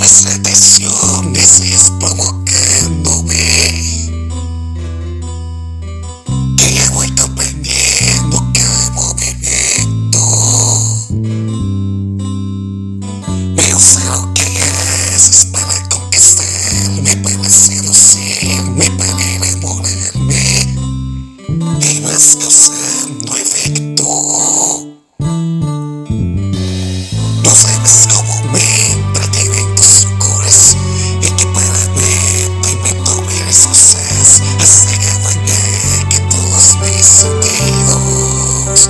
Nuestra atención deseas provocándome, que ya voy comprendiendo cada movimiento. Veo sé lo que haces para conquistarme, para seducirme, para enamorarme, y vas causando efecto. No sabes cómo me entretienen tus locuras, y que para mí te invento mil excusas hasta acabar que todos mis sentidos.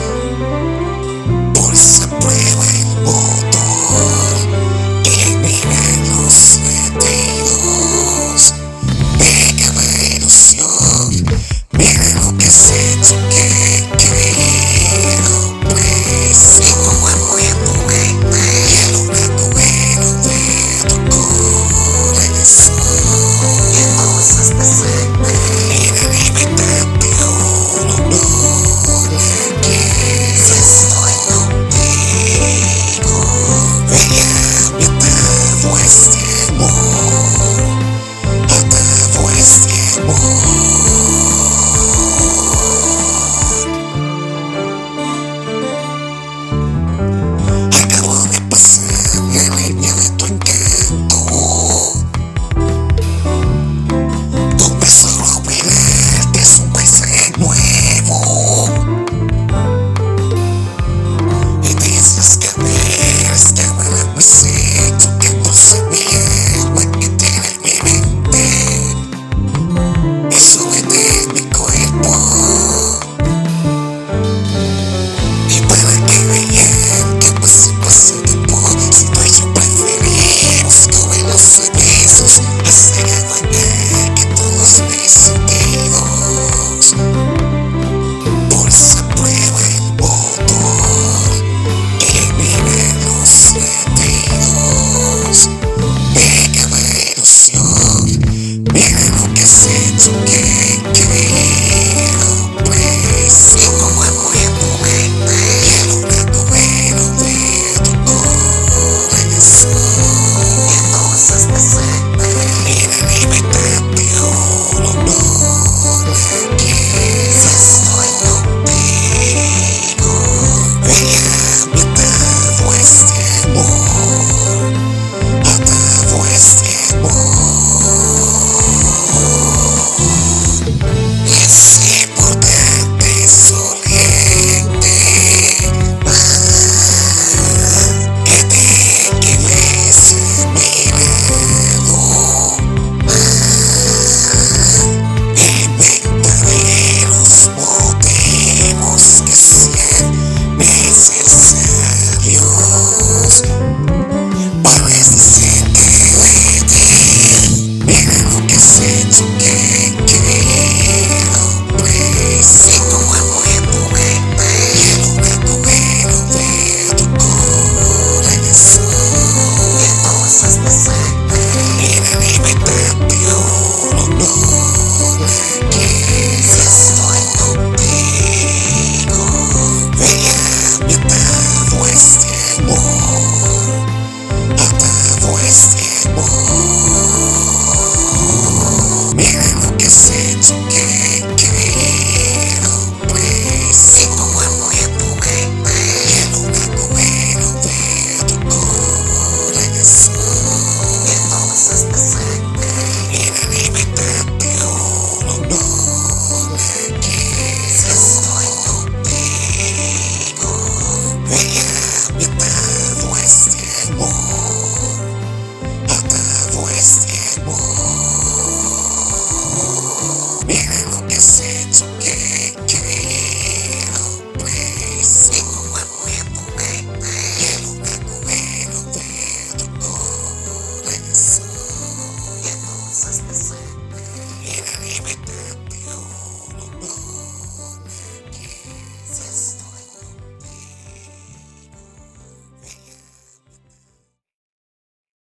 Por esa prueba el motor que anima los latidos de cada ilusión. Mira lo que has hecho, que quiero preso. Mira lo que has hecho, que quiero preso.